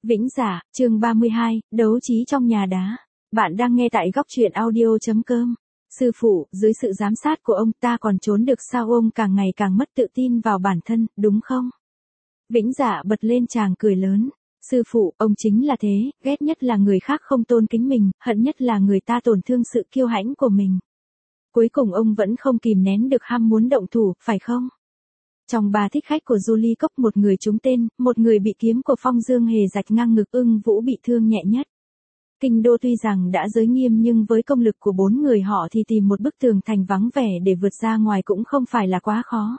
Vĩnh Dạ, chương 32, đấu trí trong nhà đá. Bạn đang nghe tại góc truyện audio.com. Sư phụ, dưới sự giám sát của ông ta còn trốn được sao, ông càng ngày càng mất tự tin vào bản thân, đúng không? Vĩnh Dạ bật lên chàng cười lớn. Sư phụ, ông chính là thế, ghét nhất là người khác không tôn kính mình, hận nhất là người ta tổn thương sự kiêu hãnh của mình. Cuối cùng ông vẫn không kìm nén được ham muốn động thủ, phải không? Trong 3 thích khách của Julie Cốc, một người trúng tên, một người bị kiếm của Phong Dương Hề rạch ngang ngực, Ưng Vũ bị thương nhẹ nhất. Kinh đô tuy rằng đã giới nghiêm nhưng với công lực của 4 người họ thì tìm một bức tường thành vắng vẻ để vượt ra ngoài cũng không phải là quá khó.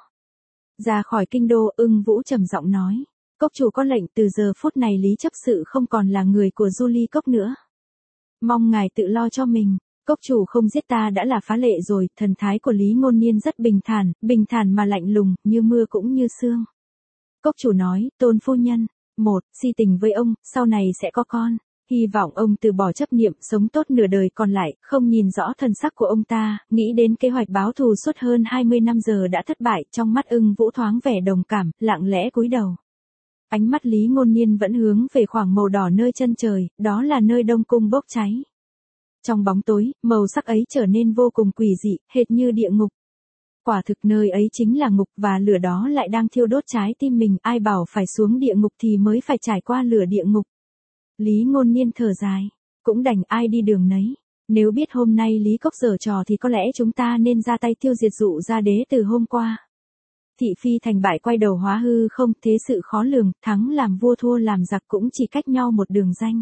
Ra khỏi kinh đô, Ưng Vũ trầm giọng nói. Cốc chủ có lệnh, từ giờ phút này Lý chấp sự không còn là người của Julie Cốc nữa. Mong ngài tự lo cho mình. Cốc chủ không giết ta đã là phá lệ rồi. Thần thái của Lý Ngôn Niên rất bình thản mà lạnh lùng, như mưa cũng như sương. Cốc chủ nói, Tôn phu nhân, si tình với ông, sau này sẽ có con. Hy vọng ông từ bỏ chấp niệm, sống tốt nửa đời còn lại. Không nhìn rõ thần sắc của ông ta, nghĩ đến kế hoạch báo thù suốt hơn 20 năm giờ đã thất bại. Trong mắt Ưng Vũ thoáng vẻ đồng cảm, lặng lẽ cúi đầu. Ánh mắt Lý Ngôn Niên vẫn hướng về khoảng màu đỏ nơi chân trời, đó là nơi Đông Cung bốc cháy. Trong bóng tối, màu sắc ấy trở nên vô cùng quỷ dị, hệt như địa ngục. Quả thực nơi ấy chính là ngục, và lửa đó lại đang thiêu đốt trái tim mình. Ai bảo phải xuống địa ngục thì mới phải trải qua lửa địa ngục. Lý Ngôn Niên thở dài. Cũng đành, ai đi đường nấy. Nếu biết hôm nay Lý Cốc giở trò thì có lẽ chúng ta nên ra tay tiêu diệt Dụ Gia Đế từ hôm qua. Thị phi thành bại quay đầu hóa hư không, thế sự khó lường, thắng làm vua thua làm giặc cũng chỉ cách nhau một đường danh.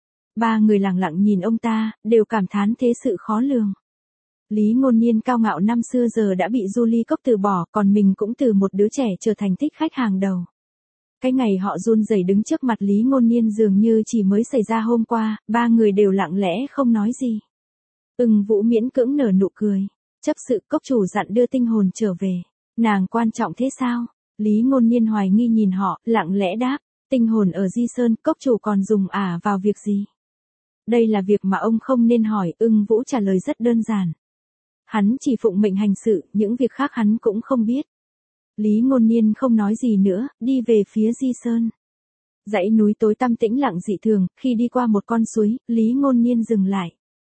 3 người lặng lặng nhìn ông ta, đều cảm thán thế sự khó lường. Lý Ngôn Niên cao ngạo năm xưa giờ đã bị Julie Cốc từ bỏ, còn mình cũng từ một đứa trẻ trở thành thích khách hàng đầu. Cái ngày họ run rẩy đứng trước mặt Lý Ngôn Niên dường như chỉ mới xảy ra hôm qua. 3 người đều lặng lẽ không nói gì. Ưng Vũ miễn cưỡng nở nụ cười. Chấp sự, cốc chủ dặn đưa tinh hồn trở về. Nàng quan trọng thế sao? Lý Ngôn Niên hoài nghi nhìn họ, lặng lẽ đáp. Tinh hồn ở Di Sơn, cốc chủ còn dùng vào việc gì? Đây là việc mà ông không nên hỏi. Ưng Vũ trả lời rất đơn giản. Hắn chỉ phụng mệnh hành sự, những việc khác hắn cũng không biết. Lý Ngôn Niên không nói gì nữa, đi về phía Di Sơn. Dãy núi tối tăm tĩnh lặng dị thường, khi đi qua một con suối, Lý Ngôn Niên dừng lại.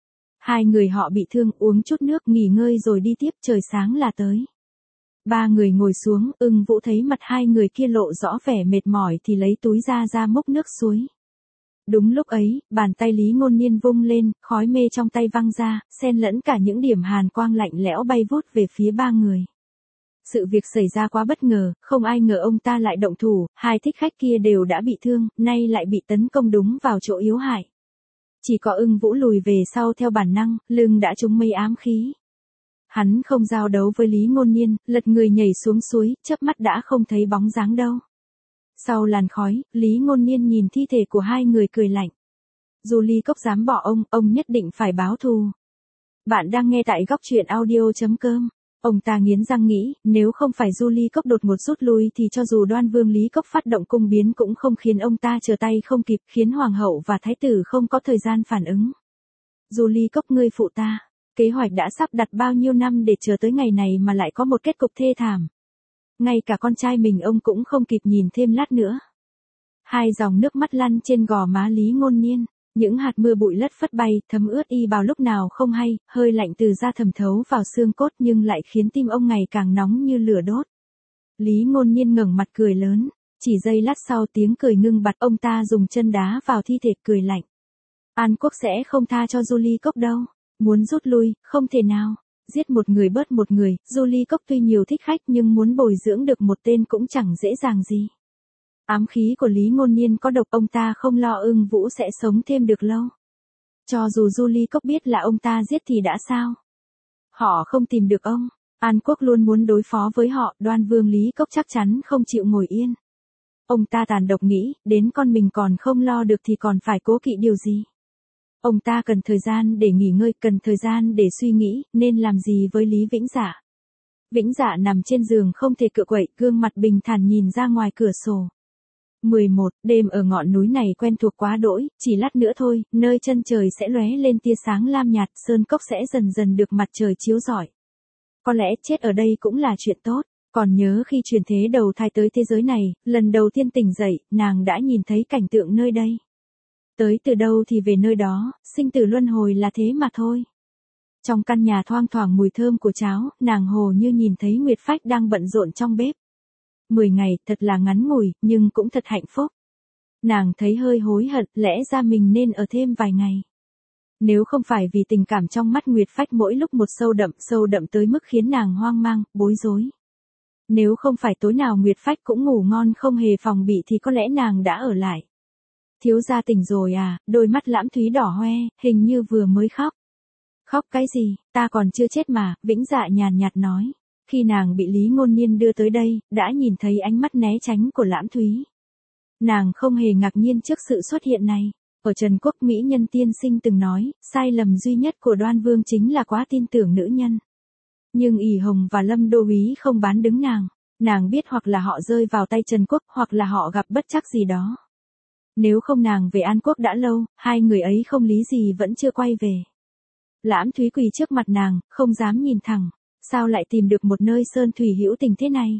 2 người họ bị thương, uống chút nước nghỉ ngơi rồi đi tiếp, trời sáng là tới. 3 người ngồi xuống, Ưng Vũ thấy mặt 2 người kia lộ rõ vẻ mệt mỏi thì lấy túi ra múc nước suối. Đúng lúc ấy, bàn tay Lý Ngôn Niên vung lên, khói mê trong tay văng ra, xen lẫn cả những điểm hàn quang lạnh lẽo bay vút về phía 3 người. Sự việc xảy ra quá bất ngờ, không ai ngờ ông ta lại động thủ, 2 thích khách kia đều đã bị thương, nay lại bị tấn công đúng vào chỗ yếu hại. Chỉ có Ưng Vũ lùi về sau theo bản năng, lưng đã trúng mấy ám khí. Hắn không giao đấu với Lý Ngôn Niên, lật người nhảy xuống suối, chớp mắt đã không thấy bóng dáng đâu. Sau làn khói, Lý Ngôn Niên nhìn thi thể của 2 người cười lạnh. Julie Cốc dám bỏ ông nhất định phải báo thù. Bạn đang nghe tại góc truyện audio.com. Ông ta nghiến răng nghĩ, nếu không phải Julie Cốc đột ngột rút lui thì cho dù Đoan Vương Lý Cốc phát động cung biến cũng không khiến ông ta trở tay không kịp, khiến hoàng hậu và thái tử không có thời gian phản ứng. Julie Cốc, ngươi phụ ta. Kế hoạch đã sắp đặt bao nhiêu năm để chờ tới ngày này mà lại có một kết cục thê thảm. Ngay cả con trai mình ông cũng không kịp nhìn thêm lát nữa. 2 dòng nước mắt lăn trên gò má Lý Ngôn Niên. Những hạt mưa bụi lất phất bay, thấm ướt y bào lúc nào không hay, hơi lạnh từ da thẩm thấu vào xương cốt nhưng lại khiến tim ông ngày càng nóng như lửa đốt. Lý Ngôn Niên ngẩng mặt cười lớn. Chỉ giây lát sau tiếng cười ngưng bặt, ông ta dùng chân đá vào thi thể cười lạnh. An Quốc sẽ không tha cho Julie Cốc đâu. Muốn rút lui, không thể nào. Giết một người bớt một người, Julie Cốc tuy nhiều thích khách nhưng muốn bồi dưỡng được một tên cũng chẳng dễ dàng gì. Ám khí của Lý Ngôn Niên có độc, ông ta không lo Ưng Vũ sẽ sống thêm được lâu. Cho dù Julie Cốc biết là ông ta giết thì đã sao? Họ không tìm được ông. An Quốc luôn muốn đối phó với họ, Đoan Vương Lý Cốc chắc chắn không chịu ngồi yên. Ông ta tàn độc nghĩ, đến con mình còn không lo được thì còn phải cố kỵ điều gì? Ông ta cần thời gian để nghỉ ngơi, cần thời gian để suy nghĩ, nên làm gì với Lý Vĩnh Dạ. Vĩnh Dạ nằm trên giường không thể cựa quậy, gương mặt bình thản nhìn ra ngoài cửa sổ. 11. Đêm ở ngọn núi này quen thuộc quá đỗi, chỉ lát nữa thôi, nơi chân trời sẽ lóe lên tia sáng lam nhạt, sơn cốc sẽ dần dần được mặt trời chiếu rọi. Có lẽ chết ở đây cũng là chuyện tốt. Còn nhớ khi chuyển thế đầu thai tới thế giới này, lần đầu tiên tỉnh dậy, nàng đã nhìn thấy cảnh tượng nơi đây. Tới từ đâu thì về nơi đó, sinh tử luân hồi là thế mà thôi. Trong căn nhà thoang thoảng mùi thơm của cháo, nàng hồ như nhìn thấy Nguyệt Phách đang bận rộn trong bếp. 10 ngày, thật là ngắn ngủi, nhưng cũng thật hạnh phúc. Nàng thấy hơi hối hận, lẽ ra mình nên ở thêm vài ngày. Nếu không phải vì tình cảm trong mắt Nguyệt Phách mỗi lúc một sâu đậm tới mức khiến nàng hoang mang, bối rối. Nếu không phải tối nào Nguyệt Phách cũng ngủ ngon không hề phòng bị thì có lẽ nàng đã ở lại. Thiếu gia tỉnh rồi à, đôi mắt Lãm Thúy đỏ hoe, hình như vừa mới khóc. Khóc cái gì, ta còn chưa chết mà, Vĩnh Dạ nhàn nhạt nói. Khi nàng bị Lý Ngôn Niên đưa tới đây, đã nhìn thấy ánh mắt né tránh của Lãm Thúy. Nàng không hề ngạc nhiên trước sự xuất hiện này. Ở Trần Quốc Mỹ Nhân tiên sinh từng nói, sai lầm duy nhất của Đoan Vương chính là quá tin tưởng nữ nhân. Nhưng ỷ Hồng và Lâm Đô Úy không bán đứng nàng. Nàng biết hoặc là họ rơi vào tay Trần Quốc hoặc là họ gặp bất trắc gì đó. Nếu không nàng về An Quốc đã lâu, hai người ấy không lý gì vẫn chưa quay về. Lãm Thúy quỳ trước mặt nàng, không dám nhìn thẳng. Sao lại tìm được một nơi sơn thủy hữu tình thế này?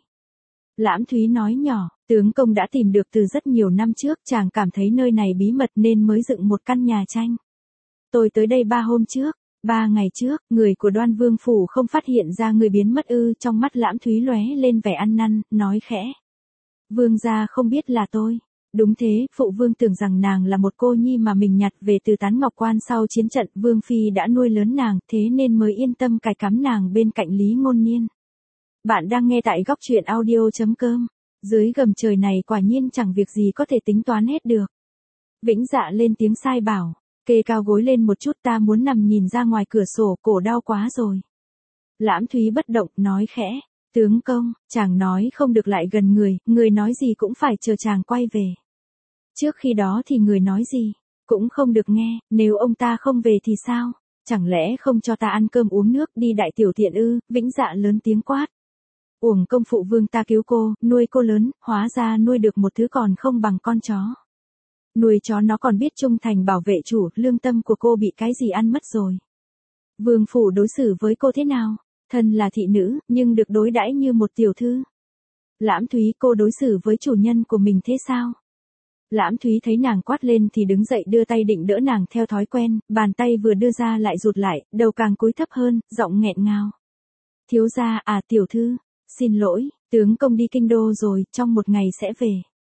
Lãm Thúy nói nhỏ, tướng công đã tìm được từ rất nhiều năm trước, chàng cảm thấy nơi này bí mật nên mới dựng một căn nhà tranh. Tôi tới đây 3 hôm trước, 3 ngày trước, người của Đoan Vương phủ không phát hiện ra người biến mất ư? Trong mắt Lãm Thúy lóe lên vẻ ăn năn, nói khẽ. Vương gia không biết là tôi. Đúng thế, phụ vương tưởng rằng nàng là một cô nhi mà mình nhặt về từ Tán Ngọc Quan sau chiến trận, Vương phi đã nuôi lớn nàng, thế nên mới yên tâm cài cắm nàng bên cạnh Lý Ngôn Niên. Bạn đang nghe tại góc truyện audio.com. Dưới gầm trời này quả nhiên chẳng việc gì có thể tính toán hết được. Vĩnh Dạ lên tiếng sai bảo, kê cao gối lên một chút, ta muốn nằm nhìn ra ngoài cửa sổ, cổ đau quá rồi. Lãm Thúy bất động, nói khẽ, tướng công, chàng nói không được lại gần người nói gì cũng phải chờ chàng quay về. Trước khi đó thì người nói gì, cũng không được nghe, nếu ông ta không về thì sao? Chẳng lẽ không cho ta ăn cơm uống nước đi đại tiểu tiện ư? Vĩnh Dạ lớn tiếng quát. Uổng công phụ vương ta cứu cô, nuôi cô lớn, hóa ra nuôi được một thứ còn không bằng con chó. Nuôi chó nó còn biết trung thành bảo vệ chủ, lương tâm của cô bị cái gì ăn mất rồi. Vương phủ đối xử với cô thế nào? Thân là thị nữ, nhưng được đối đãi như một tiểu thư. Lãm Thúy, cô đối xử với chủ nhân của mình thế sao? Lãm Thúy thấy nàng quát lên thì đứng dậy đưa tay định đỡ nàng theo thói quen, bàn tay vừa đưa ra lại rụt lại, đầu càng cúi thấp hơn, giọng nghẹn ngào. Thiếu gia, à tiểu thư, xin lỗi, tướng công đi kinh đô rồi, trong một ngày sẽ về.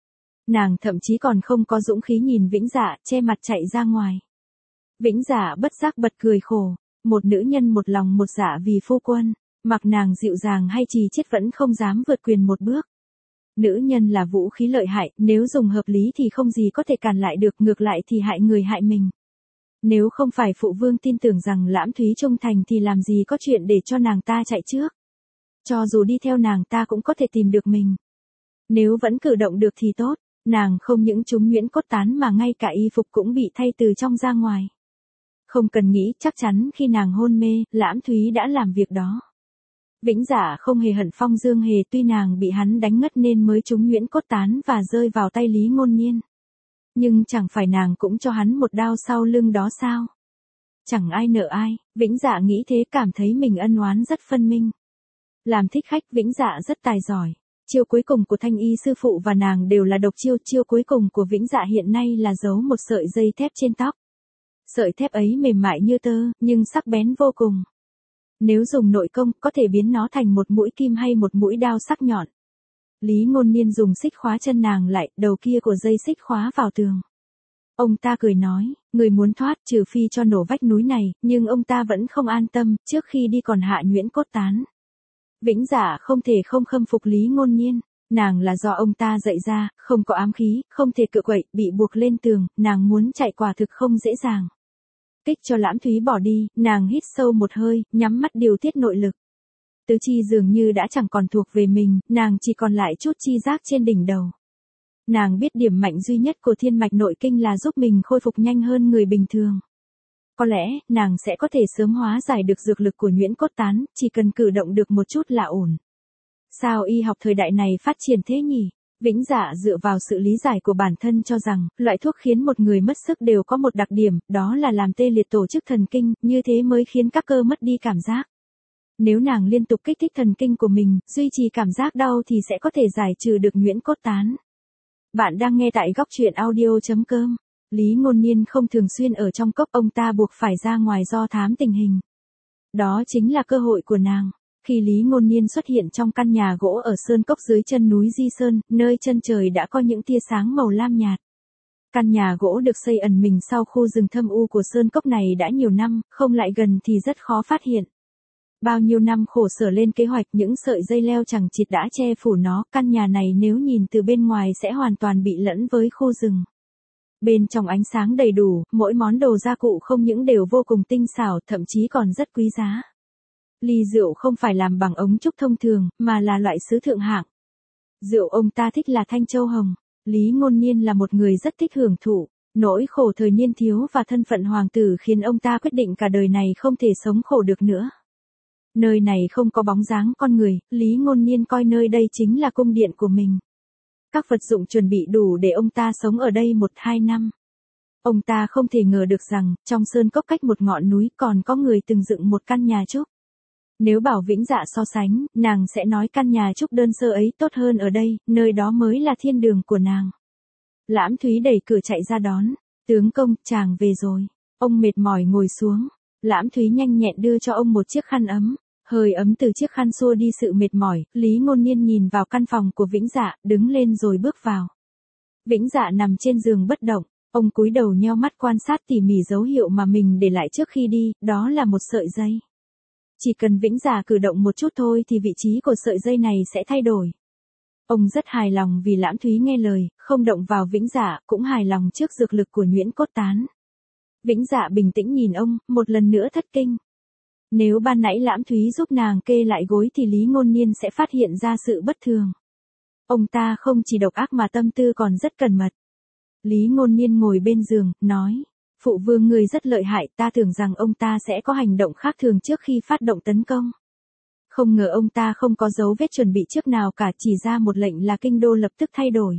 Nàng thậm chí còn không có dũng khí nhìn Vĩnh Dạ, che mặt chạy ra ngoài. Vĩnh Dạ bất giác bật cười khổ, một nữ nhân một lòng một dạ vì phu quân, mặc nàng dịu dàng hay trì chiết vẫn không dám vượt quyền một bước. Nữ nhân là vũ khí lợi hại, nếu dùng hợp lý thì không gì có thể cản lại được, ngược lại thì hại người hại mình. Nếu không phải phụ vương tin tưởng rằng Lãm Thúy trung thành thì làm gì có chuyện để cho nàng ta chạy trước. Cho dù đi theo nàng ta cũng có thể tìm được mình. Nếu vẫn cử động được thì tốt, nàng không những trúng nhuyễn cốt tán mà ngay cả y phục cũng bị thay từ trong ra ngoài. Không cần nghĩ, chắc chắn khi nàng hôn mê, Lãm Thúy đã làm việc đó. Vĩnh Dạ không hề hận Phong Dương Hề, tuy nàng bị hắn đánh ngất nên mới trúng nhuyễn cốt tán và rơi vào tay Lý Ngôn Niên. Nhưng chẳng phải nàng cũng cho hắn một đao sau lưng đó sao? Chẳng ai nợ ai, Vĩnh Dạ nghĩ thế, cảm thấy mình ân oán rất phân minh. Làm thích khách, Vĩnh Dạ rất tài giỏi. Chiêu cuối cùng của Thanh Y sư phụ và nàng đều là độc chiêu, chiêu cuối cùng của Vĩnh Dạ hiện nay là giấu một sợi dây thép trên tóc. Sợi thép ấy mềm mại như tơ, nhưng sắc bén vô cùng. Nếu dùng nội công, có thể biến nó thành một mũi kim hay một mũi đao sắc nhọn. Lý Ngôn Niên dùng xích khóa chân nàng lại, đầu kia của dây xích khóa vào tường. Ông ta cười nói, người muốn thoát trừ phi cho nổ vách núi này, nhưng ông ta vẫn không an tâm, trước khi đi còn hạ nhuyễn cốt tán. Vĩnh Dạ không thể không khâm phục Lý Ngôn Niên, nàng là do ông ta dạy ra, không có ám khí, không thể cựa quậy, bị buộc lên tường, nàng muốn chạy quả thực không dễ dàng. Kích cho Lãm Thúy bỏ đi, nàng hít sâu một hơi, nhắm mắt điều tiết nội lực. Tứ chi dường như đã chẳng còn thuộc về mình, nàng chỉ còn lại chút chi giác trên đỉnh đầu. Nàng biết điểm mạnh duy nhất của thiên mạch nội kinh là giúp mình khôi phục nhanh hơn người bình thường. Có lẽ, nàng sẽ có thể sớm hóa giải được dược lực của nhuyễn cốt tán, chỉ cần cử động được một chút là ổn. Sao y học thời đại này phát triển thế nhỉ? Vĩnh Dạ dựa vào sự lý giải của bản thân cho rằng, loại thuốc khiến một người mất sức đều có một đặc điểm, đó là làm tê liệt tổ chức thần kinh, như thế mới khiến các cơ mất đi cảm giác. Nếu nàng liên tục kích thích thần kinh của mình, duy trì cảm giác đau thì sẽ có thể giải trừ được nhuyễn cốt tán. Bạn đang nghe tại góc truyện audio.com. Lý Ngôn Niên không thường xuyên ở trong cốc, ông ta buộc phải ra ngoài do thám tình hình. Đó chính là cơ hội của nàng. Khi Lý Ngôn Niên xuất hiện trong căn nhà gỗ ở sơn cốc dưới chân núi Di Sơn, nơi chân trời đã có những tia sáng màu lam nhạt. Căn nhà gỗ được xây ẩn mình sau khu rừng thâm u của sơn cốc này đã nhiều năm, không lại gần thì rất khó phát hiện. Bao nhiêu năm khổ sở lên kế hoạch, những sợi dây leo chằng chịt đã che phủ nó, căn nhà này nếu nhìn từ bên ngoài sẽ hoàn toàn bị lẫn với khu rừng. Bên trong ánh sáng đầy đủ, mỗi món đồ gia cụ không những đều vô cùng tinh xảo, thậm chí còn rất quý giá. Ly rượu không phải làm bằng ống trúc thông thường, mà là loại sứ thượng hạng. Rượu ông ta thích là Thanh Châu Hồng. Lý Ngôn Niên là một người rất thích hưởng thụ. Nỗi khổ thời niên thiếu và thân phận hoàng tử khiến ông ta quyết định cả đời này không thể sống khổ được nữa. Nơi này không có bóng dáng con người, Lý Ngôn Niên coi nơi đây chính là cung điện của mình. Các vật dụng chuẩn bị đủ để ông ta sống ở đây 1-2 năm. Ông ta không thể ngờ được rằng, trong sơn cốc cách một ngọn núi còn có người từng dựng một căn nhà trúc. Nếu bảo Vĩnh Dạ so sánh, nàng sẽ nói căn nhà trúc đơn sơ ấy tốt hơn ở đây, nơi đó mới là thiên đường của nàng. Lãm Thúy đẩy cửa chạy ra đón. Tướng công, chàng về rồi. Ông mệt mỏi ngồi xuống. Lãm Thúy nhanh nhẹn đưa cho ông một chiếc khăn ấm. Hơi ấm từ chiếc khăn xua đi sự mệt mỏi, Lý Ngôn Niên nhìn vào căn phòng của Vĩnh Dạ, đứng lên rồi bước vào. Vĩnh Dạ nằm trên giường bất động, ông cúi đầu nheo mắt quan sát tỉ mỉ dấu hiệu mà mình để lại trước khi đi, đó là một sợi dây. Chỉ cần Vĩnh Dạ cử động một chút thôi thì vị trí của sợi dây này sẽ thay đổi. Ông rất hài lòng vì Lãm Thúy nghe lời, không động vào Vĩnh Dạ, cũng hài lòng trước dược lực của nhuyễn cốt tán. Vĩnh Dạ bình tĩnh nhìn ông, một lần nữa thất kinh. Nếu ban nãy Lãm Thúy giúp nàng kê lại gối thì Lý Ngôn Niên sẽ phát hiện ra sự bất thường. Ông ta không chỉ độc ác mà tâm tư còn rất cẩn mật. Lý Ngôn Niên ngồi bên giường, nói, phụ vương người rất lợi hại, ta tưởng rằng ông ta sẽ có hành động khác thường trước khi phát động tấn công. Không ngờ ông ta không có dấu vết chuẩn bị trước nào cả, chỉ ra một lệnh là kinh đô lập tức thay đổi.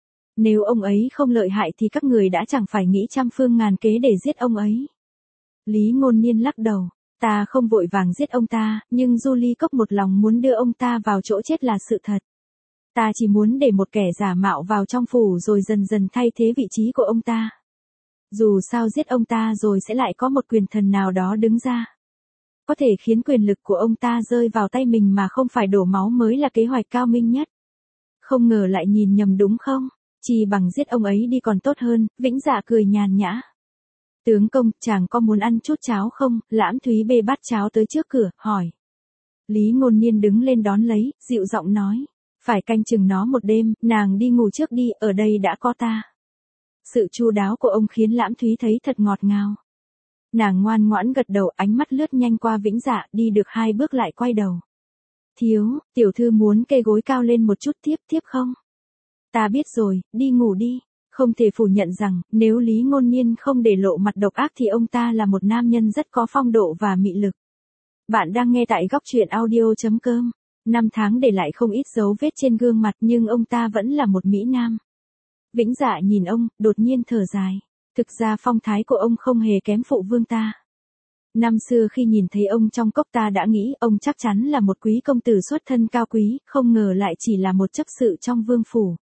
Nếu ông ấy không lợi hại thì các người đã chẳng phải nghĩ trăm phương ngàn kế để giết ông ấy. Lý Ngôn Niên lắc đầu. Ta không vội vàng giết ông ta, nhưng Du Ly Cốc một lòng muốn đưa ông ta vào chỗ chết là sự thật. Ta chỉ muốn để một kẻ giả mạo vào trong phủ rồi dần dần thay thế vị trí của ông ta. Dù sao giết ông ta rồi sẽ lại có một quyền thần nào đó đứng ra. Có thể khiến quyền lực của ông ta rơi vào tay mình mà không phải đổ máu mới là kế hoạch cao minh nhất. Không ngờ lại nhìn nhầm đúng không? Chỉ bằng giết ông ấy đi còn tốt hơn, Vĩnh Dạ cười nhàn nhã. Tướng công, chàng có muốn ăn chút cháo không? Lãm Thúy bê bát cháo tới trước cửa, hỏi. Lý Ngôn Niên đứng lên đón lấy, dịu giọng nói. Phải canh chừng nó một đêm, nàng đi ngủ trước đi, ở đây đã có ta. Sự chu đáo của ông khiến Lãm Thúy thấy thật ngọt ngào. Nàng ngoan ngoãn gật đầu, ánh mắt lướt nhanh qua Vĩnh Dạ, đi được 2 bước lại quay đầu. Thiếu, tiểu thư muốn kê gối cao lên một chút tiếp không? Ta biết rồi, đi ngủ đi. Không thể phủ nhận rằng, nếu Lý Ngôn Niên không để lộ mặt độc ác thì ông ta là một nam nhân rất có phong độ và mị lực. Bạn đang nghe tại góc truyện audio.com. 5 tháng để lại không ít dấu vết trên gương mặt nhưng ông ta vẫn là một mỹ nam. Vĩnh Dạ nhìn ông, đột nhiên thở dài. Thực ra phong thái của ông không hề kém phụ vương ta. Năm xưa khi nhìn thấy ông trong cốc ta đã nghĩ ông chắc chắn là một quý công tử xuất thân cao quý, không ngờ lại chỉ là một chấp sự trong vương phủ.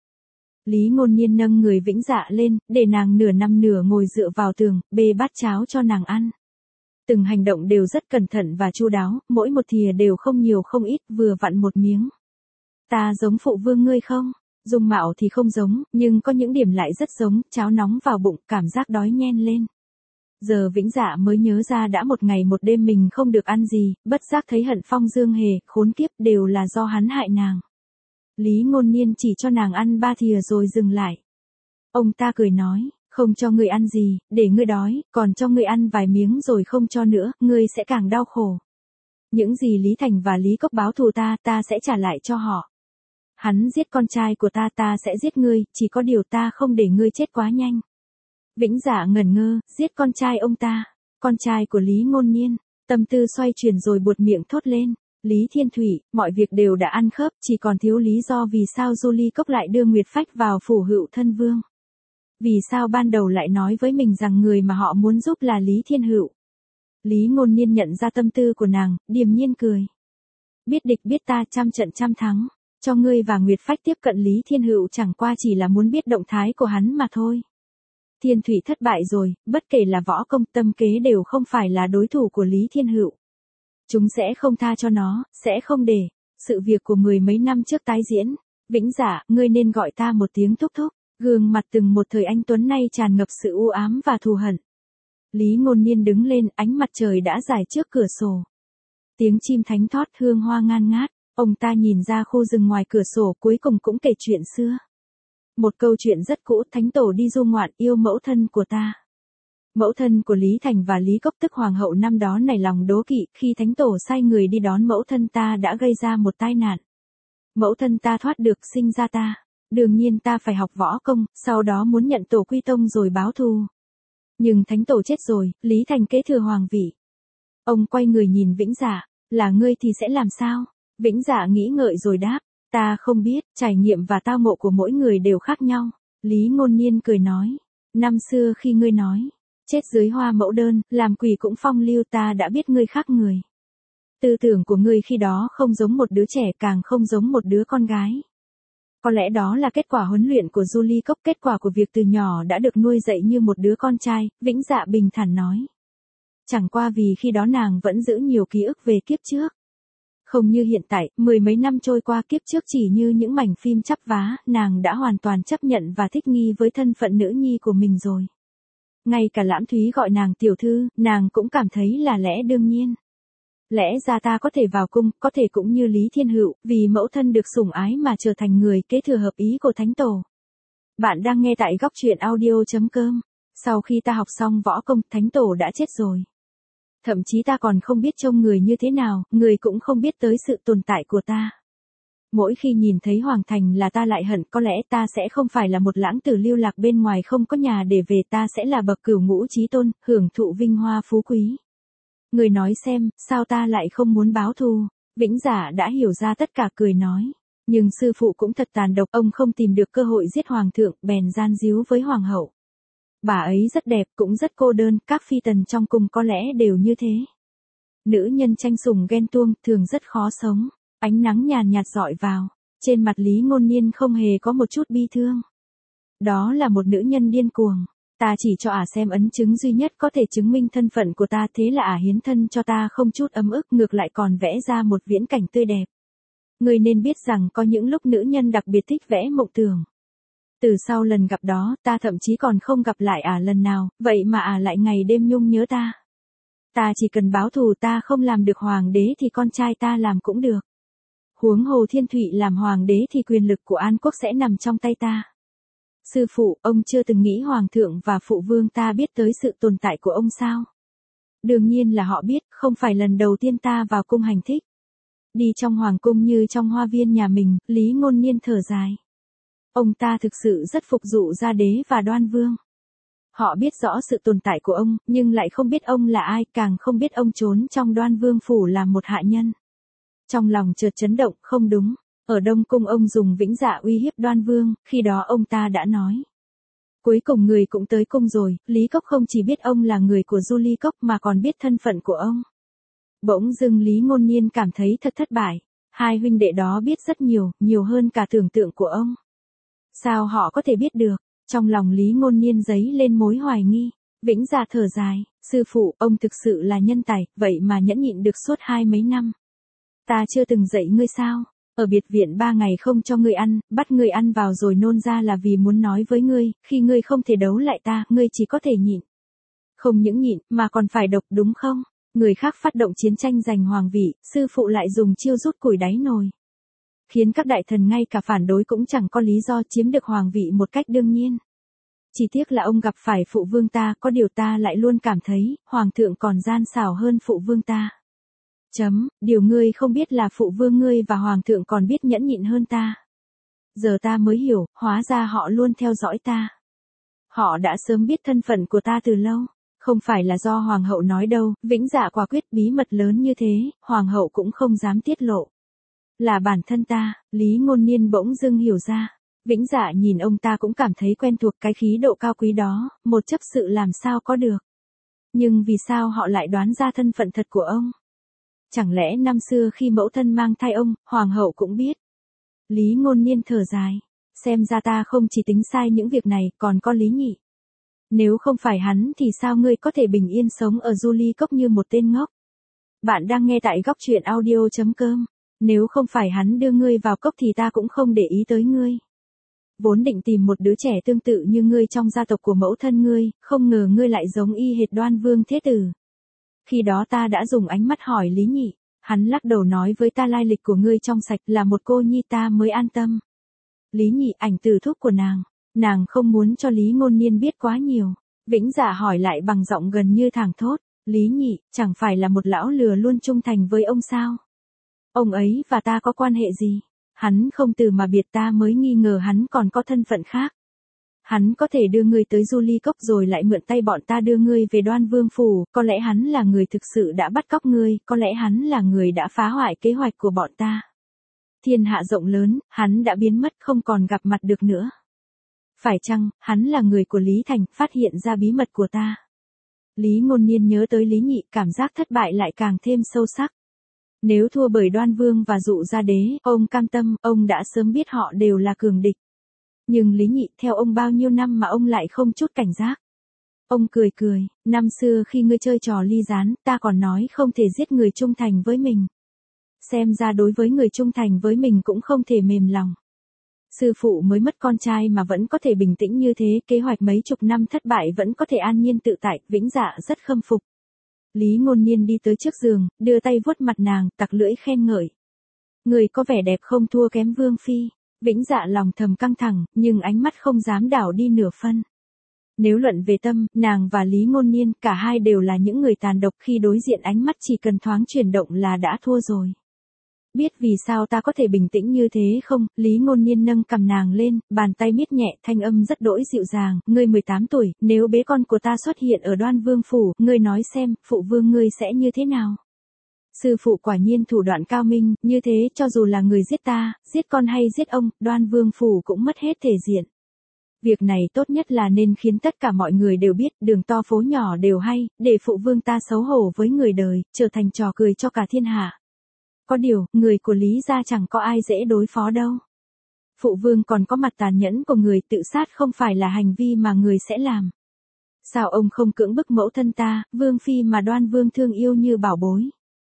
Lý Ngôn Niên nâng người Vĩnh Dạ lên, để nàng nửa nằm nửa ngồi dựa vào tường, bê bát cháo cho nàng ăn. Từng hành động đều rất cẩn thận và chu đáo, mỗi một thìa đều không nhiều không ít, vừa vặn một miếng. Ta giống phụ vương ngươi không? Dung mạo thì không giống, nhưng có những điểm lại rất giống, cháo nóng vào bụng, cảm giác đói nhen lên. Giờ Vĩnh Dạ mới nhớ ra đã một ngày một đêm mình không được ăn gì, bất giác thấy hận Phong Dương Hề, khốn kiếp đều là do hắn hại nàng. Lý Ngôn Niên chỉ cho nàng ăn 3 thìa rồi dừng lại. Ông ta cười nói, không cho ngươi ăn gì, để ngươi đói, còn cho ngươi ăn vài miếng rồi không cho nữa, ngươi sẽ càng đau khổ. Những gì Lý Thành và Lý Cốc báo thù ta sẽ trả lại cho họ. Hắn giết con trai của ta sẽ giết ngươi, chỉ có điều ta không để ngươi chết quá nhanh. Vĩnh Dạ ngẩn ngơ, giết con trai ông ta, con trai của Lý Ngôn Niên, tâm tư xoay chuyển rồi buột miệng thốt lên. Lý Thiên Thủy, mọi việc đều đã ăn khớp, chỉ còn thiếu lý do vì sao Du Ly Cốc lại đưa Nguyệt Phách vào phủ Hữu Thân Vương. Vì sao ban đầu lại nói với mình rằng người mà họ muốn giúp là Lý Thiên Hữu. Lý Ngôn Niên nhận ra tâm tư của nàng, điềm nhiên cười. Biết địch biết ta, trăm trận trăm thắng, cho ngươi và Nguyệt Phách tiếp cận Lý Thiên Hữu chẳng qua chỉ là muốn biết động thái của hắn mà thôi. Thiên Thụy thất bại rồi, bất kể là võ công tâm kế đều không phải là đối thủ của Lý Thiên Hữu. Chúng sẽ không tha cho nó, sẽ không để sự việc của mười mấy năm trước tái diễn. Vĩnh Dạ, ngươi nên gọi ta một tiếng thúc thúc. Gương mặt từng một thời anh tuấn nay tràn ngập sự u ám và thù hận. Lý Ngôn Niên đứng lên, ánh mặt trời đã rải trước cửa sổ. Tiếng chim thánh thót, hương hoa ngan ngát, ông ta nhìn ra khu rừng ngoài cửa sổ, cuối cùng cũng kể chuyện xưa. Một câu chuyện rất cũ, Thánh Tổ đi du ngoạn, yêu mẫu thân của ta. Mẫu thân của Lý Thành và Lý Cốc tức hoàng hậu năm đó nảy lòng đố kỵ, khi Thánh Tổ sai người đi đón mẫu thân ta đã gây ra một tai nạn. Mẫu thân ta thoát được, sinh ra ta. Đương nhiên ta phải học võ công, sau đó muốn nhận tổ quy tông rồi báo thù. Nhưng Thánh Tổ chết rồi, Lý Thành kế thừa hoàng vị. Ông quay người nhìn Vĩnh Dạ, là ngươi thì sẽ làm sao? Vĩnh Dạ nghĩ ngợi rồi đáp, ta không biết, trải nghiệm và tao ngộ của mỗi người đều khác nhau. Lý Ngôn Niên cười nói, năm xưa khi ngươi nói, chết dưới hoa mẫu đơn, làm quỷ cũng phong lưu, ta đã biết ngươi khác người. Tư tưởng của ngươi khi đó không giống một đứa trẻ, càng không giống một đứa con gái. Có lẽ đó là kết quả huấn luyện của Julie Cốc, kết quả của việc từ nhỏ đã được nuôi dạy như một đứa con trai, Vĩnh Dạ bình thản nói. Chẳng qua vì khi đó nàng vẫn giữ nhiều ký ức về kiếp trước. Không như hiện tại, mười mấy năm trôi qua, kiếp trước chỉ như những mảnh phim chắp vá, nàng đã hoàn toàn chấp nhận và thích nghi với thân phận nữ nhi của mình rồi. Ngay cả Lãm Thúy gọi nàng tiểu thư, nàng cũng cảm thấy là lẽ đương nhiên. Lẽ ra ta có thể vào cung, có thể cũng như Lý Thiên Hữu, vì mẫu thân được sủng ái mà trở thành người kế thừa hợp ý của Thánh Tổ. Bạn đang nghe tại góc truyện audio.com. Sau khi ta học xong võ công, Thánh Tổ đã chết rồi. Thậm chí ta còn không biết trông người như thế nào, người cũng không biết tới sự tồn tại của ta. Mỗi khi nhìn thấy Hoàng Thành là ta lại hận, có lẽ ta sẽ không phải là một lãng tử lưu lạc bên ngoài không có nhà để về, ta sẽ là bậc cửu ngũ chí tôn, hưởng thụ vinh hoa phú quý. Người nói xem, sao ta lại không muốn báo thù? Vĩnh Dạ đã hiểu ra tất cả, cười nói. Nhưng sư phụ cũng thật tàn độc, ông không tìm được cơ hội giết hoàng thượng, bèn gian díu với hoàng hậu. Bà ấy rất đẹp, cũng rất cô đơn, các phi tần trong cung có lẽ đều như thế. Nữ nhân tranh sủng ghen tuông, thường rất khó sống. Ánh nắng nhàn nhạt rọi vào, trên mặt Lý Ngôn Niên không hề có một chút bi thương. Đó là một nữ nhân điên cuồng. Ta chỉ cho xem ấn chứng duy nhất có thể chứng minh thân phận của ta, thế là hiến thân cho ta không chút ấm ức, ngược lại còn vẽ ra một viễn cảnh tươi đẹp. Ngươi nên biết rằng có những lúc nữ nhân đặc biệt thích vẽ mộng tưởng. Từ sau lần gặp đó, ta thậm chí còn không gặp lại lần nào, vậy mà lại ngày đêm nhung nhớ ta. Ta chỉ cần báo thù, ta không làm được hoàng đế thì con trai ta làm cũng được. Huống hồ Thiên Thụy làm hoàng đế thì quyền lực của An Quốc sẽ nằm trong tay ta. Sư phụ, ông chưa từng nghĩ hoàng thượng và phụ vương ta biết tới sự tồn tại của ông sao? Đương nhiên là họ biết, không phải lần đầu tiên ta vào cung hành thích. Đi trong hoàng cung như trong hoa viên nhà mình, Lý Ngôn Niên thở dài. Ông ta thực sự rất phục dụ Gia Đế và Đoan Vương. Họ biết rõ sự tồn tại của ông, nhưng lại không biết ông là ai, càng không biết ông trốn trong Đoan Vương phủ làm một hạ nhân. Trong lòng chợt chấn động, không đúng. Ở Đông Cung ông dùng Vĩnh Dạ uy hiếp Đoan Vương, khi đó ông ta đã nói. Cuối cùng người cũng tới cung rồi, Lý Cốc không chỉ biết ông là người của Julie Cốc mà còn biết thân phận của ông. Bỗng dưng Lý Ngôn Niên cảm thấy thật thất bại. Hai huynh đệ đó biết rất nhiều, nhiều hơn cả tưởng tượng của ông. Sao họ có thể biết được? Trong lòng Lý Ngôn Niên dấy lên mối hoài nghi. Vĩnh Dạ thở dài, sư phụ, ông thực sự là nhân tài, vậy mà nhẫn nhịn được suốt 20 mấy năm. Ta chưa từng dạy ngươi sao? Ở biệt viện 3 ngày không cho ngươi ăn, bắt ngươi ăn vào rồi nôn ra là vì muốn nói với ngươi, khi ngươi không thể đấu lại ta, ngươi chỉ có thể nhịn. Không những nhịn, mà còn phải độc đúng không? Người khác phát động chiến tranh giành hoàng vị, sư phụ lại dùng chiêu rút củi đáy nồi. Khiến các đại thần ngay cả phản đối cũng chẳng có lý do, chiếm được hoàng vị một cách đương nhiên. Chỉ tiếc là ông gặp phải phụ vương ta, có điều ta lại luôn cảm thấy, hoàng thượng còn gian xảo hơn phụ vương ta. Điều ngươi không biết là phụ vương ngươi và hoàng thượng còn biết nhẫn nhịn hơn ta. Giờ ta mới hiểu, hóa ra họ luôn theo dõi ta. Họ đã sớm biết thân phận của ta từ lâu. Không phải là do hoàng hậu nói đâu, Vĩnh Dạ quả quyết bí mật lớn như thế, hoàng hậu cũng không dám tiết lộ. Là bản thân ta, Lý Ngôn Niên bỗng dưng hiểu ra. Vĩnh Dạ nhìn ông ta cũng cảm thấy quen thuộc, cái khí độ cao quý đó, một chấp sự làm sao có được. Nhưng vì sao họ lại đoán ra thân phận thật của ông? Chẳng lẽ năm xưa khi mẫu thân mang thai ông, hoàng hậu cũng biết? Lý Ngôn Niên thở dài. Xem ra ta không chỉ tính sai những việc này, còn có lý nhị. Nếu không phải hắn thì sao ngươi có thể bình yên sống ở Du Ly Cốc như một tên ngốc? Bạn đang nghe tại góc truyện audio.com. Nếu không phải hắn đưa ngươi vào cốc thì ta cũng không để ý tới ngươi. Vốn định tìm một đứa trẻ tương tự như ngươi trong gia tộc của mẫu thân ngươi, không ngờ ngươi lại giống y hệt Đoan Vương Thế Tử. Khi đó ta đã dùng ánh mắt hỏi Lý Nhị, hắn lắc đầu nói với ta lai lịch của ngươi trong sạch là một cô nhi ta mới an tâm. Lý Nhị ảnh từ thúc của nàng không muốn cho Lý Ngôn Niên biết quá nhiều. Vĩnh Dạ hỏi lại bằng giọng gần như thảng thốt, Lý Nhị, chẳng phải là một lão lừa luôn trung thành với ông sao? Ông ấy và ta có quan hệ gì? Hắn không từ mà biệt ta mới nghi ngờ hắn còn có thân phận khác. Hắn có thể đưa ngươi tới Du Ly Cốc rồi lại mượn tay bọn ta đưa ngươi về Đoan Vương Phủ, có lẽ hắn là người thực sự đã bắt cóc ngươi, có lẽ hắn là người đã phá hoại kế hoạch của bọn ta. Thiên hạ rộng lớn, hắn đã biến mất không còn gặp mặt được nữa. Phải chăng, hắn là người của Lý Thành, phát hiện ra bí mật của ta? Lý Ngôn Niên nhớ tới Lý Nhị, cảm giác thất bại lại càng thêm sâu sắc. Nếu thua bởi Đoan Vương và Dụ Gia Đế, ông cam tâm, ông đã sớm biết họ đều là cường địch. Nhưng Lý Nhị, theo ông bao nhiêu năm mà ông lại không chút cảnh giác. Ông cười cười, năm xưa khi ngươi chơi trò ly gián, ta còn nói không thể giết người trung thành với mình. Xem ra đối với người trung thành với mình cũng không thể mềm lòng. Sư phụ mới mất con trai mà vẫn có thể bình tĩnh như thế, kế hoạch mấy chục năm thất bại vẫn có thể an nhiên tự tại, Vĩnh Dạ rất khâm phục. Lý Ngôn Niên đi tới trước giường, đưa tay vuốt mặt nàng, tặc lưỡi khen ngợi. Người có vẻ đẹp không thua kém Vương Phi. Vĩnh Dạ lòng thầm căng thẳng, nhưng ánh mắt không dám đảo đi nửa phân. Nếu luận về tâm, nàng và Lý Ngôn Niên, cả hai đều là những người tàn độc, khi đối diện ánh mắt chỉ cần thoáng chuyển động là đã thua rồi. Biết vì sao ta có thể bình tĩnh như thế không? Lý Ngôn Niên nâng cằm nàng lên, bàn tay miết nhẹ, thanh âm rất đỗi dịu dàng, ngươi 18 tuổi, nếu bế con của ta xuất hiện ở Đoan Vương Phủ, ngươi nói xem, phụ vương ngươi sẽ như thế nào? Sư phụ quả nhiên thủ đoạn cao minh, như thế cho dù là người giết ta, giết con hay giết ông, Đoan Vương Phủ cũng mất hết thể diện. Việc này tốt nhất là nên khiến tất cả mọi người đều biết, đường to phố nhỏ đều hay, để phụ vương ta xấu hổ với người đời, trở thành trò cười cho cả thiên hạ. Có điều, người của Lý gia chẳng có ai dễ đối phó đâu. Phụ vương còn có mặt tàn nhẫn của người, tự sát không phải là hành vi mà người sẽ làm. Sao ông không cưỡng bức mẫu thân ta, Vương Phi mà Đoan Vương thương yêu như bảo bối?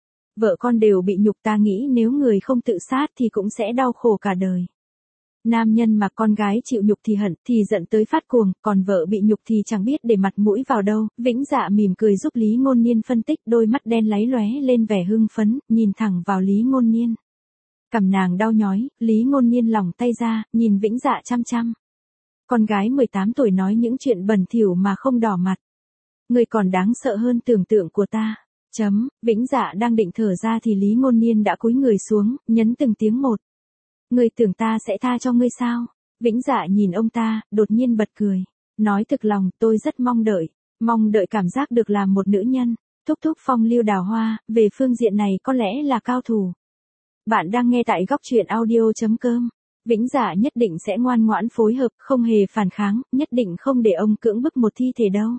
Vợ con đều bị nhục, ta nghĩ nếu người không tự sát thì cũng sẽ đau khổ cả đời. Nam nhân mà con gái chịu nhục thì hận, thì giận tới phát cuồng, còn vợ bị nhục thì chẳng biết để mặt mũi vào đâu. Vĩnh Dạ mỉm cười giúp Lý Ngôn Niên phân tích, đôi mắt đen láy lóe lên vẻ hưng phấn, nhìn thẳng vào Lý Ngôn Niên. Cằm nàng đau nhói, Lý Ngôn Niên lỏng tay ra, nhìn Vĩnh Dạ chăm chăm. Con gái 18 tuổi nói những chuyện bẩn thỉu mà không đỏ mặt. Người còn đáng sợ hơn tưởng tượng của ta. Vĩnh Dạ đang định thở ra thì Lý Ngôn Niên đã cúi người xuống, nhấn từng tiếng một. Ngươi tưởng ta sẽ tha cho ngươi sao? Vĩnh Dạ nhìn ông ta, đột nhiên bật cười. Nói thực lòng, tôi rất mong đợi cảm giác được làm một nữ nhân. Thúc thúc Phong Lưu Đào Hoa, về phương diện này có lẽ là cao thủ. Bạn đang nghe tại góc truyện audio.com. Vĩnh Dạ nhất định sẽ ngoan ngoãn phối hợp, không hề phản kháng, nhất định không để ông cưỡng bức một thi thể đâu.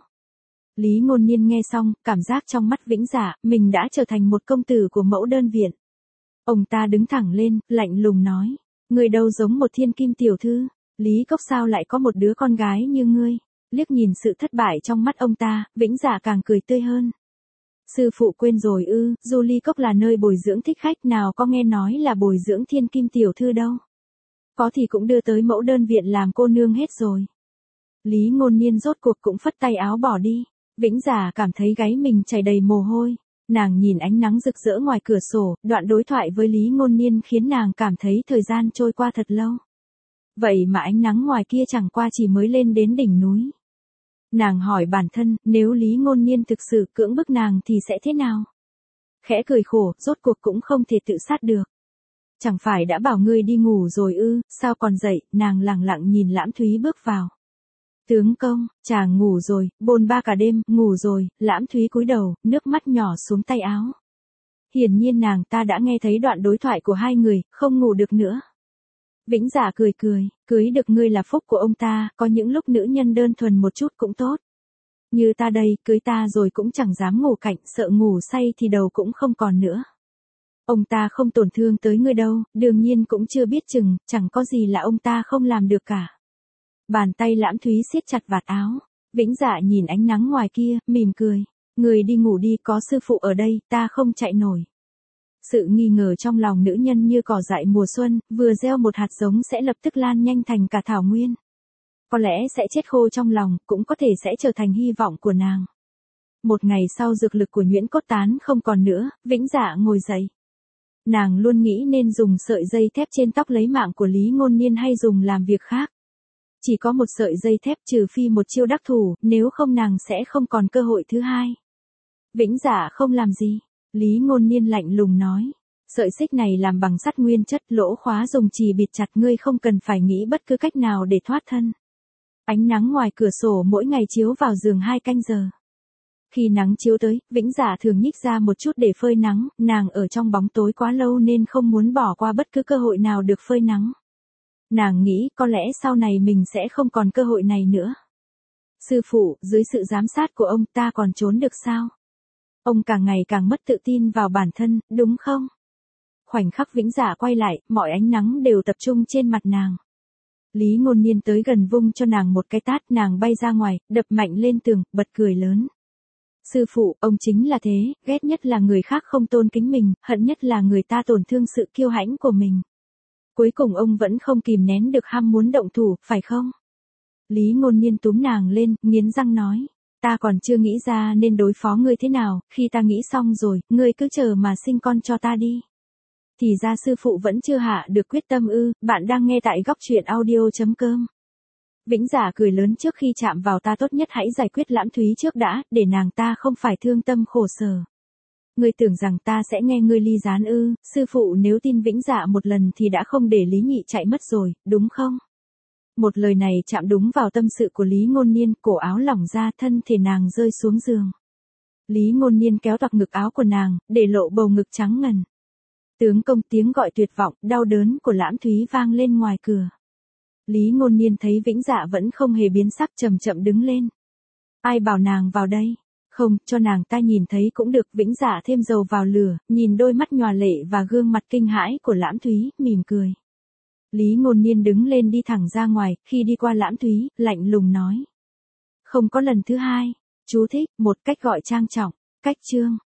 Lý Ngôn Niên nghe xong, cảm giác trong mắt Vĩnh Dạ, mình đã trở thành một công tử của mẫu đơn viện. Ông ta đứng thẳng lên, lạnh lùng nói. Người đâu giống một thiên kim tiểu thư, Lý Cốc sao lại có một đứa con gái như ngươi? Liếc nhìn sự thất bại trong mắt ông ta, Vĩnh Dạ càng cười tươi hơn. Sư phụ quên rồi ư, Du Ly Cốc là nơi bồi dưỡng thích khách, nào có nghe nói là bồi dưỡng thiên kim tiểu thư đâu. Có thì cũng đưa tới mẫu đơn viện làm cô nương hết rồi. Lý Ngôn Niên rốt cuộc cũng phất tay áo bỏ đi. Vĩnh Dạ cảm thấy gáy mình chảy đầy mồ hôi. Nàng nhìn ánh nắng rực rỡ ngoài cửa sổ, đoạn đối thoại với Lý Ngôn Niên khiến nàng cảm thấy thời gian trôi qua thật lâu. Vậy mà ánh nắng ngoài kia chẳng qua chỉ mới lên đến đỉnh núi. Nàng hỏi bản thân, nếu Lý Ngôn Niên thực sự cưỡng bức nàng thì sẽ thế nào? Khẽ cười khổ, rốt cuộc cũng không thể tự sát được. Chẳng phải đã bảo ngươi đi ngủ rồi ư, sao còn dậy? Nàng lẳng lặng nhìn Lãm Thúy bước vào. Tướng công, chàng ngủ rồi, bôn ba cả đêm, ngủ rồi. Lãm Thúy cúi đầu, nước mắt nhỏ xuống tay áo. Hiển nhiên nàng ta đã nghe thấy đoạn đối thoại của hai người, không ngủ được nữa. Vĩnh Dạ cười cười, cưới được ngươi là phúc của ông ta, có những lúc nữ nhân đơn thuần một chút cũng tốt. Như ta đây, cưới ta rồi cũng chẳng dám ngủ cạnh, sợ ngủ say thì đầu cũng không còn nữa. Ông ta không tổn thương tới ngươi đâu, đương nhiên cũng chưa biết chừng, chẳng có gì là ông ta không làm được cả. Bàn tay Lãm Thúy siết chặt vạt áo. Vĩnh Dạ nhìn ánh nắng ngoài kia, mỉm cười. Người đi ngủ đi, có sư phụ ở đây, ta không chạy nổi. Sự nghi ngờ trong lòng nữ nhân như cỏ dại mùa xuân, vừa gieo một hạt giống sẽ lập tức lan nhanh thành cả thảo nguyên. Có lẽ sẽ chết khô trong lòng, cũng có thể sẽ trở thành hy vọng của nàng. Một ngày sau dược lực của nhuyễn cốt tán không còn nữa, Vĩnh Dạ ngồi dậy. Nàng luôn nghĩ nên dùng sợi dây thép trên tóc lấy mạng của Lý Ngôn Niên hay dùng làm việc khác. Chỉ có một sợi dây thép trừ phi một chiêu đắc thủ, nếu không nàng sẽ không còn cơ hội thứ hai. Vĩnh Dạ không làm gì. Lý Ngôn Niên lạnh lùng nói. Sợi xích này làm bằng sắt nguyên chất, lỗ khóa dùng chì bịt chặt, ngươi không cần phải nghĩ bất cứ cách nào để thoát thân. Ánh nắng ngoài cửa sổ mỗi ngày chiếu vào giường 2 canh giờ. Khi nắng chiếu tới, Vĩnh Dạ thường nhích ra một chút để phơi nắng, nàng ở trong bóng tối quá lâu nên không muốn bỏ qua bất cứ cơ hội nào được phơi nắng. Nàng nghĩ có lẽ sau này mình sẽ không còn cơ hội này nữa. Sư phụ, dưới sự giám sát của ông ta còn trốn được sao? Ông càng ngày càng mất tự tin vào bản thân, đúng không? Khoảnh khắc Vĩnh Dạ quay lại, mọi ánh nắng đều tập trung trên mặt nàng. Lý Ngôn Niên tới gần vung cho nàng một cái tát, nàng bay ra ngoài, đập mạnh lên tường, bật cười lớn. Sư phụ, ông chính là thế, ghét nhất là người khác không tôn kính mình, hận nhất là người ta tổn thương sự kiêu hãnh của mình. Cuối cùng ông vẫn không kìm nén được ham muốn động thủ, phải không? Lý Ngôn Niên túm nàng lên, nghiến răng nói. Ta còn chưa nghĩ ra nên đối phó ngươi thế nào, khi ta nghĩ xong rồi, ngươi cứ chờ mà sinh con cho ta đi. Thì ra sư phụ vẫn chưa hạ được quyết tâm ư, bạn đang nghe tại góc truyện audio.com. Vĩnh Dạ cười lớn, trước khi chạm vào ta tốt nhất hãy giải quyết Lãm Thúy trước đã, để nàng ta không phải thương tâm khổ sở. Ngươi tưởng rằng ta sẽ nghe ngươi ly gián ư, sư phụ nếu tin Vĩnh Dạ một lần thì đã không để Lý Nhị chạy mất rồi, đúng không? Một lời này chạm đúng vào tâm sự của Lý Ngôn Niên, cổ áo lỏng ra, thân thể nàng rơi xuống giường. Lý Ngôn Niên kéo toạc ngực áo của nàng, để lộ bầu ngực trắng ngần. Tướng công, tiếng gọi tuyệt vọng, đau đớn của Lãm Thúy vang lên ngoài cửa. Lý Ngôn Niên thấy Vĩnh Dạ vẫn không hề biến sắc, chậm chậm đứng lên. Ai bảo nàng vào đây? Không, cho nàng ta nhìn thấy cũng được. Vĩnh Dạ thêm dầu vào lửa, nhìn đôi mắt nhòa lệ và gương mặt kinh hãi của Lãm Thúy, mỉm cười. Lý Ngôn Niên đứng lên đi thẳng ra ngoài, khi đi qua Lãm Thúy, lạnh lùng nói. Không có lần thứ hai. Chú thích, một cách gọi trang trọng. Cách chương.